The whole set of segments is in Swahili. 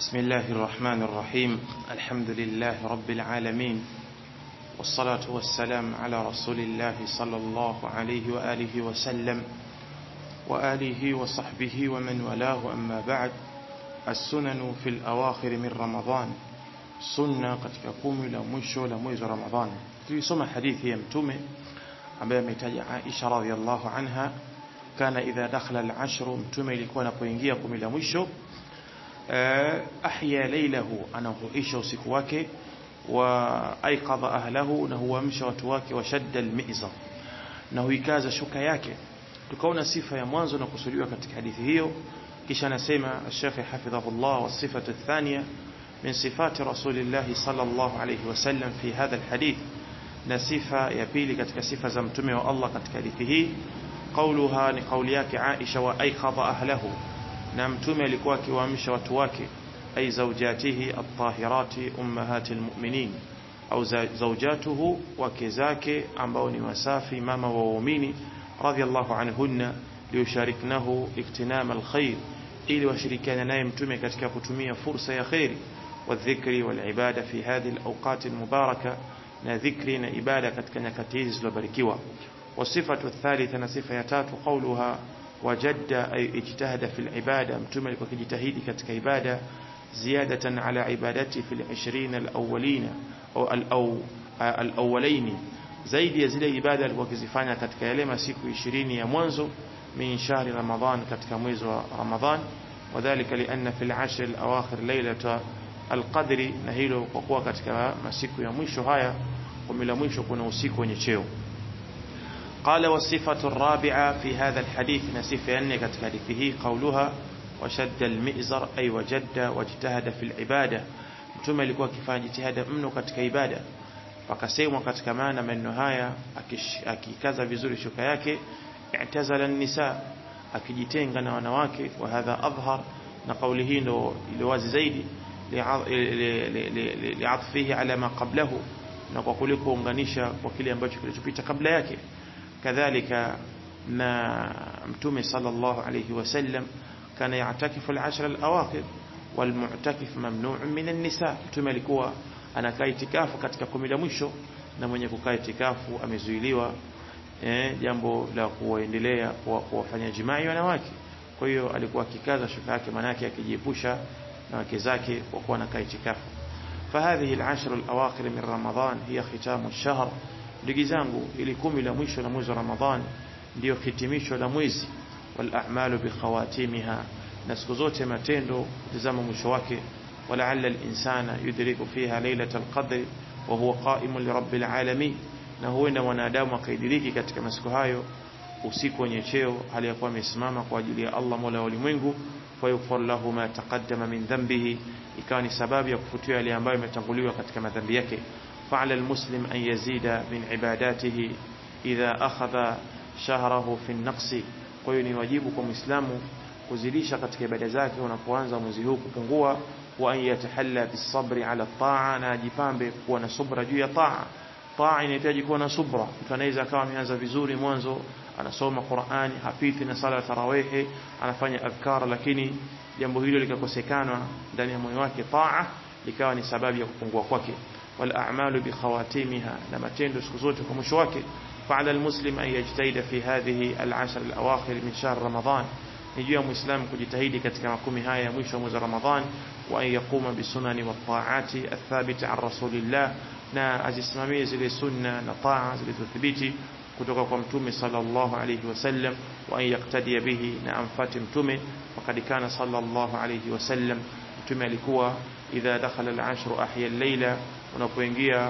بسم الله الرحمن الرحيم. الحمد لله رب العالمين، والصلاة والسلام على رسول الله صلى الله عليه وآله وسلم وآله وصحبه ومن والاه. أما بعد، السنن في الأواخر من رمضان، سنة katika kumi la mwisho la mwezi wa Ramadhan. Tulisoma hadithi ya mtume ambaye ametaja Aisha radhiallahu anha, kana idha dakhala al-ashr, mtume ilikuwa anapoingia kumi la mwisho ahya laylahu, anahuisha usiku wake, wa aiqadha ahlahu, na huamsha watu wake, wa shadda al-mi'zar, na huikaza shuka yake. Tukaona sifa ya mwanzo na kusudiwa katika hadithi hiyo. Kisha anasema Sheikh hafidhahullah, wa sifatu athaniya min sifati rasulillah sallallahu alayhi wasallam fi hadha alhadith, na sifa ya pili katika sifa za mtume wa Allah katika hadithi hii, qauluha, ni kauli yake Aisha, wa aiqadha ahlahu, na mtume alikuwa akiwaamsha watu wake, ay zawjatihi at-tahirati ummahatil mu'minin, au zawjatuhu, wake zake ambao ni wasafi, mama wa waumini, radhiyallahu anhunna, liyushariknahu iktinam alkhair, ili washirikiane naye mtume katika kutumia fursa ya khairi, wadhikri walibada fi hadhihi alawqat almubaraka, na dhikri na ibada katika nyakati hizi zilizobarikiwa. Wasifatu athalitha, na sifa ya tatu, qauluha wajadda, ay ijtahada fil ibada, mtume alikuwa akijitahidi katika ibada, ziyadatan ala ibadati fil 20 alawwalina au alawwalaini, zaidi ya zile ibada alikuwa akizifanya katika yale masiku 20 ya mwanzo min shahri Ramadhan, katika mwezi wa Ramadhan. Wadhālika lianna fil 'ashr al-awakhir laylata al-qadri, na hilo kwa kuwa katika masiku ya mwisho haya, kumi la mwisho, kuna usiku wenye cheo. قال والصفة الرابعة في هذا الحديث، نصفة أن katika hadithi hii، قولها وشد المئزر، أي وجد واجتهد في العبادة، mtume alikuwa akifanya jitihada mno katika ibada. Wakasemwa katika maana maneno haya, akikaza vizuri shuka yake, i'tazala an-nisa, akijitenga na wanawake. Wa hadha adhhar, na kauli hii ndo ile wazi zaidi, li'atfihi ala ma qablahu, na kwa kule kuunganisha kwa kile ambacho kilichopita kabla yake. Kadhalika na mtume sallallahu alayhi wasallam kana ya'takifu al-'ashr al-awakhir wal mu'takif mamnu'un min an-nisa, mtume alikuwa anakaa itikafu katika kumi la mwisho, na mwenye kukaa itikafu amezuiliwa jambo la kuendelea kuwafanya jimai wanawake. Kwa hiyo alikuwa akikaza shuka yake, maana yake akijiepusha na wake zake kwa kuwa anakaa itikafu. Fahadhihi al-'ashr al-awakhir min Ramadhan hiya khitamu ash-shahr, ndugu zangu, ili kumi la mwisho la mwezi wa Ramadhan ndio hitimisho la mwezi. Wal a'malu bi khawatimiha, na siku zote matendo kutazama mwisho wake. Wala'alla al-insana yudriku fiha laylatal qadr wa huwa qa'imun li rabbil alamin, na huenda mwanadamu akaidiriki katika masiku hayo usiku wenye cheo, hali ya kuwa amesimama kwa ajili ya Allah mola wa ulimwengu. Fa yughfar lahu ma taqaddama min dhanbihi, ikawa ni sababu ya kufutiwa yale ambayo yametanguliwa katika madhambi yake. فعلى المسلم أن يزيد من عباداته إذا أخذ شهره في النقص, kwa hiyo ni wajibu kwa Muislamu kuzidisha katika ibada zake unapoanza mwezi huu kupungua. Wa an yatahalla bisabri ala taa, na ajipambe kuwa na subra juu ya taa. Taa inahitaji kuwa na subra. Mtu anaweza akawa ameanza vizuri mwanzo, anasoma Qur'ani, hafidhi na sala tarawih, anafanya adhkar, lakini jambo hilo likakosekana ndani ya moyo wake, taa ikawa ni sababu ya kupungua kwake. Wal a'malu bi khawatimiha, na matendo siku zote kwa mwisho wake. Fa'ala al-muslim an yajtahida fi hadhihi al-'ashr al-awakhir min shahr Ramadan, ni juu ya Muislamu kujitahidi katika makumi haya ya mwisho wa mwezi wa Ramadhan. Wa an yaquma bi sunani wa ta'ati athabita an rasulillah, na azisimamie zile sunna na taa zilizothibiti kutoka kwa mtume sallallahu alayhi wasallam. Wa an yaqtadi bihi, na amfati mtume. Faqad kana sallallahu alayhi wasallam, mtume alikuwa idha dakhala al-'ashr ahya al-layla, unapoingia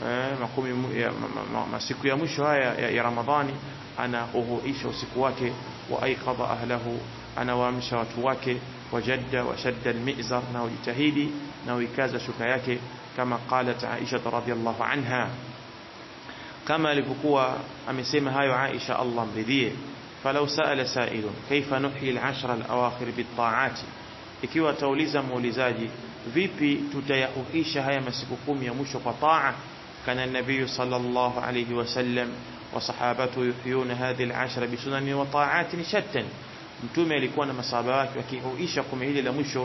masiku ya mwisho haya ya Ramadhani, ana uhuisha usiku wake. Wa aiqadha ahlahu, anawaamsha watu wake. Wajadda wa shadda al-mi'zar, na ujitahidi na uikaza shuka yake. Kama qalat Aisha radhiyallahu anha, kama alipokuwa amesema hayo Aisha, Allah mridhie. Falau sa'ala sa'ilun kaifa nuhyi al-'ashr al-awakhir bit-ta'ati, ikiwa tauliza muulizaji, vipi tutayahuisha haya masiku kumi ya mwisho kwa taa? Kana nabii sallallahu alayhi wasallam wa sahabatu yuhyuna hadhihi al-'ashr bi sunani wa ta'atin shattan, mtume alikuwa na masahaba wake wakihuisha kumi hili la mwisho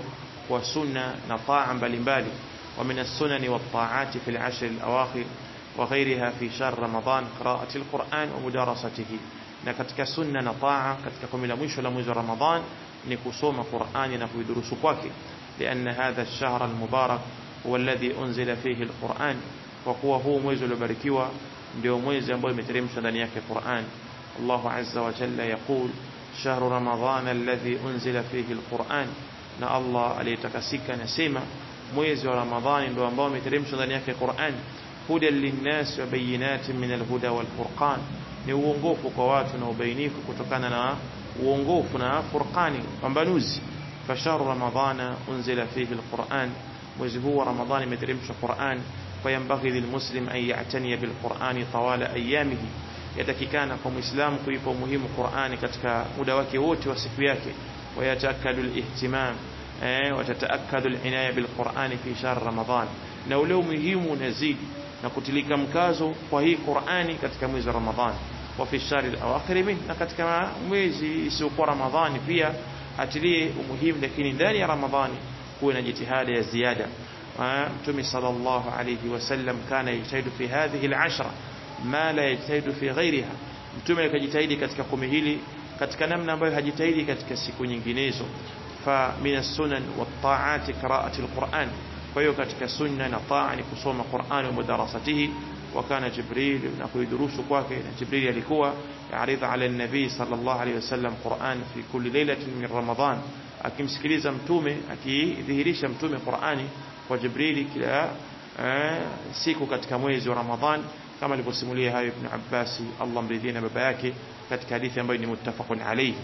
kwa sunna na taa mbalimbali. Wa min as-sunani wat-ta'ati fi al-ashr al-awakhir wa ghayriha fi shahr Ramadan qira'ati al-Qur'an wa mudarasatihi. Na katika sunna na taa katika kumi la mwisho la mwezi wa Ramadhan ni kusoma Qur'ani na kuidurusu kwake, lianna hadha ash-shahr al-mubarak huwa alladhi unzila fihi al-Qur'an, kwa kuwa huu mwezi uliobarikiwa ndio mwezi ambao imeteremshwa ndani yake Qur'an. Allahu azza wa jalla yaqul shahru ramadhana alladhi unzila fihi al-Qur'an, na Allah aliyetakasika nasema mwezi wa Ramadhani ndio ambao umeteremshwa ndani yake Qur'an. Hudan lin-nas wa bayyinatin min al-huda wal-furqan, ni uongofu kwa watu na ubainifu kutokana na uongofu na furqani, pambanuzi. Fashahru ramadhana unzila fihi al-Qur'an, mwezi huu wa Ramadhani imeteremshwa Qur'an. Fayambaghi lilmuslim an ya'taniya bil-Qur'ani tawala ayyamihi, yatakikana kwa muislamu kuipa umuhimu Qur'ani katika muda wake wote wa siku yake. Wayataakadu al-ihtimam watataakadu al-inaya bil-Qur'ani fi shahr Ramadhan, na ule umuhimu unazidi na kutilika mkazo kwa hii Qur'ani katika mwezi wa Ramadhan. Wa fi shahr al-awakhir min, na katika mwezi usiokuwa Ramadhani pia atilie umuhimu, lakini ndani ya Ramadhani kuwe na jitihada ya ziada. Mtume sallallahu alayhi wasallam kana yajtahidu fi hadhihi al-ashra ma la yajtahidu fi ghayriha, mtume akajitahidi katika kumi hili katika namna ambayo hajitahidi katika siku nyinginezo. Fa min as-sunan wat-ta'ati qira'ati al-Qur'an, kwa hiyo katika sunna na taa ni kusoma Qur'an wa mudarasatihi. Wa kana Jibril, na kuidurusu kwake, na Jibril alikuwa yaridha ala an-nabi sallallahu alayhi wasallam Qur'an fi kulli laylatin min Ramadan, akimsikiliza mtume, akidhihirisha mtume Qur'ani kwa Jibril kila siku katika mwezi wa Ramadhan, kama alivyosimulia hayo Ibn Abbas, Allah mridhie na baba yake, katika hadithi ambayo ni muttafaqun alayhi.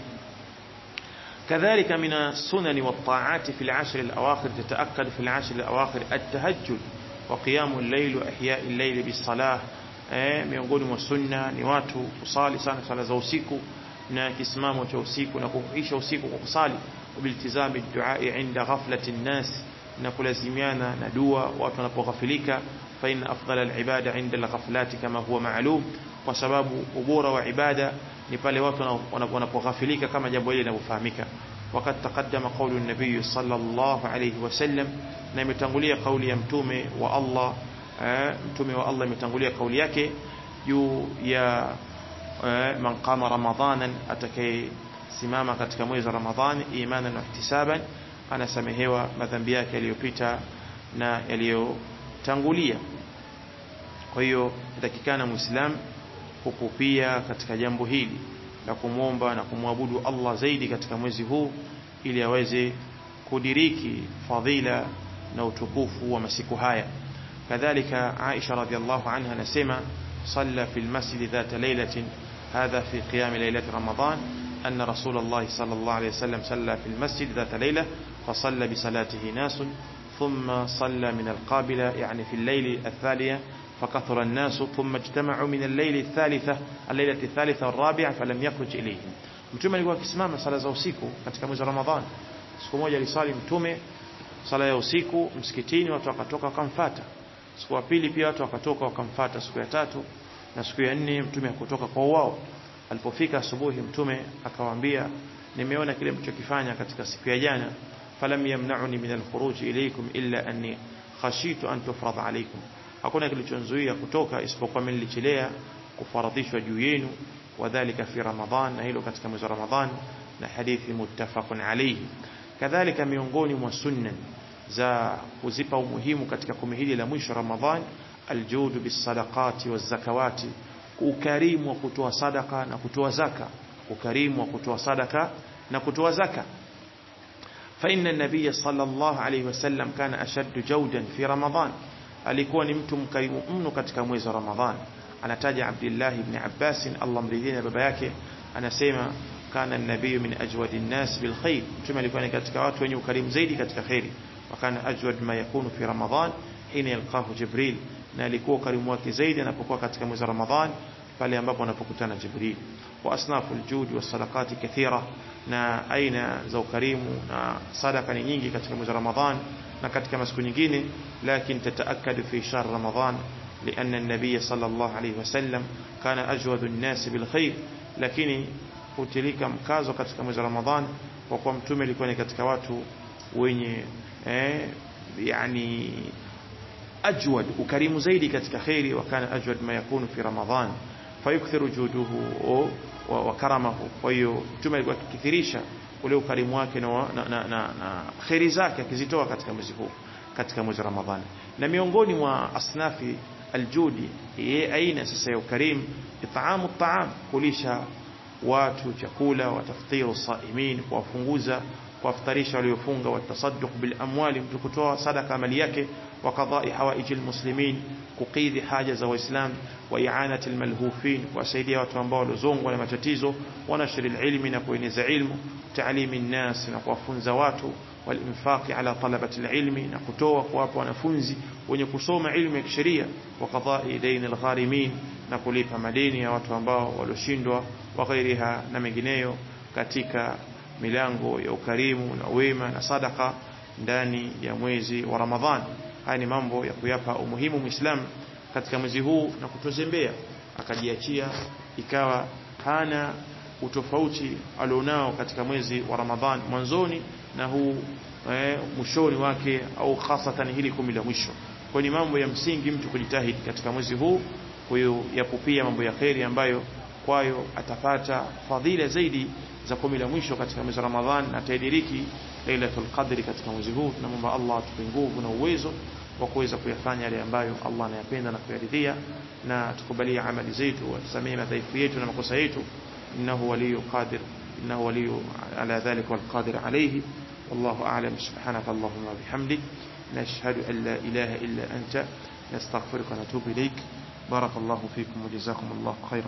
كذلك من السنن والطاعات في العشر الأواخر تتأكد في العشر الأواخر التهجد وقيام الليل وإحياء الليل بالصلاة. miongoni mwa sunna ni watu kusali sana sala za usiku na kisimamo cha usiku na kuisha usiku kwa kusali, ubiltizami du'a inda ghaflati an-nas, na kulazimiana na dua watu wanapoghafilika. Fa inna afdala al-ibada inda al-ghaflati kama huwa ma'lum, kwa sababu ubora wa ibada ni pale watu wanapoghafilika kama jambo hili linavyofahamika. Wakati taqaddama qawlu an-nabiy sallallahu alayhi wasallam, na imetangulia kauli ya mtume wa Allah, mtume wa Allah imetangulia kauli yake juu ya man qama ramadanan, atakayesimama katika mwezi wa Ramadhani imanan wa ihtisaban, anasamehewa madhambi yake yaliyopita na yaliyotangulia. Kwa hiyo takikana muislam kukupia katika jambo hili la kumwomba na kumwabudu Allah zaidi katika mwezi huu, ili aweze kudiriki fadhila na utukufu wa masiku haya. Kadhalika Aisha radhiallahu anha anasema salla fil masjid dhata laylatin hadha fi qiyam laylat Ramadan, anna Rasulullah sallallahu alayhi wasallam salla fil masjid dhata layla fasalla bi salatihi nas thumma salla min al-qabila, yani fi al-layl al-thaniya فكثر الناس ثم اجتمعوا من الليلة الثالثة والرابعة فلم يخرج إليهم. mtume alikuwa akisimama sala za usiku katika mwezi wa Ramadhani. Siku moja alisali mtume sala ya usiku msikitini, watu wakatoka wakamfuata. Siku ya pili pia watu wakatoka wakamfuata. Siku ya tatu na siku ya nne mtume hakutoka kwa wao. Alipofika asubuhi mtume akawaambia, nimeona kile mlichokifanya katika siku ya jana, falam yamna'uni min al-khuruj ilaykum illa anni khashitu an tufrad alaykum, hakuna kilichonzuia kutoka isipokuwa mimi nilichelea kufaradhishwa juu yenu. Wadhālika fi Ramadhan, na hilo katika mwezi wa Ramadhan, na hadithi muttafaqun alayhi. Kadhalika miongoni mwa sunna za kuzipa umuhimu katika kumi hili la mwisho Ramadhan, aljudu bisadaqati wazakawati, ukarimu wa kutoa sadaka na kutoa zaka, ukarimu wa kutoa sadaka na kutoa zaka. Fa inna an-nabiy sallallahu alayhi wasallam kana ashaddu jawdan fi Ramadhan, alikuwa ni mtu mkarimu mno katika mwezi wa Ramadhan. Anataja Abdullah ibn Abbas, Allah mridhie na baba yake, anasema kana an-nabiy min ajwadi an-nas bil khair, mtume alikuwa ni katika watu wenye ukarimu zaidi katika khairi. Wa kana ajwad ma yakunu fi Ramadhan hina yalqahu Jibril, na alikuwa karimu wake zaidi anapokuwa katika mwezi wa Ramadhan, pale ambapo anapokutana Jibril. Wa asnafu al-judi was-sadaqati kathira, na aina za ukarimu na sadaka ni nyingi katika mwezi wa Ramadhan na katika masiku nyingine, lakini tataakadu fi shahr Ramadhan lianna an-nabiy sallallahu alayhi wasallam kana ajwadu an-nas bil khair, lakini hutilika mkazo katika mwezi wa Ramadhan kwa kuwa mtume alikuwa ni katika watu wenye يعني أجود وكريم زيدي katika khairi وكان أجود ما يكون في رمضان فيكثر جوده وكرمه. kwa hiyo mtume alikuwa akikithirisha ule ukarimu wake na khairi zake akizitoa katika mwezi huu, katika mwezi Ramadhani. Na miongoni mwa asnafi aljudi aina sasa ya ukarimu, it'amu at'am, kulisha watu chakula, wataftiru saimin, kuwafunguza kuaftarisha waliofunga, watasadduq bil amwali, mtu kutoa sadaka mali yake, wa qada'i hawaijil muslimin, kukidhi haja za waislamu, wa i'anati al malhufin, kuwasaidia watu ambao walozongwa na matatizo, wa nashri al ilmi, na kueneza ilmu, ta'limi an-nas, na kuwafunza watu, wal infaqi ala talabati al ilmi, na kutoa kwa wanafunzi wenye kusoma ilmu ya kisheria, wa qada'i dayn al gharimin, na kulipa madeni ya watu ambao walioshindwa, wa ghairiha, na mengineyo katika milango ya ukarimu na wema na sadaka ndani ya mwezi wa Ramadhani. Haya ni mambo ya kuyapa umuhimu Muislamu katika mwezi huu na kutozembea akajiachia ikawa hana utofauti alionao katika mwezi wa Ramadhani mwanzoni na huu mwishoni wake, au hasatan hili 10 la mwisho. Kwa ni mambo ya msingi mtu kujitahidi katika mwezi huu ya kupia mambo ya khairi ambayo kwayo atapata fadhila zaidi za 10 la mwisho katika mwezi wa Ramadhani, na atadiriki Lailatul Qadri katika mwezi huu. Tunamwomba Allah atupe nguvu na uwezo wa kuweza kuyafanya yale ambayo Allah anayapenda na kuyaridhia, na tukubalie amali zetu, atusamee madhaifu yetu na makosa yetu. Innahu waliyyu qadir, innahu waliyyu ala dhalika wal qadir alayhi. Wallahu a'lam. Subhanaka Allahumma bihamdik, nashhadu an la ilaha illa anta, nastaghfiruka wa natubu ilayk. Barakallahu fikum wa jazakumullahu khairan.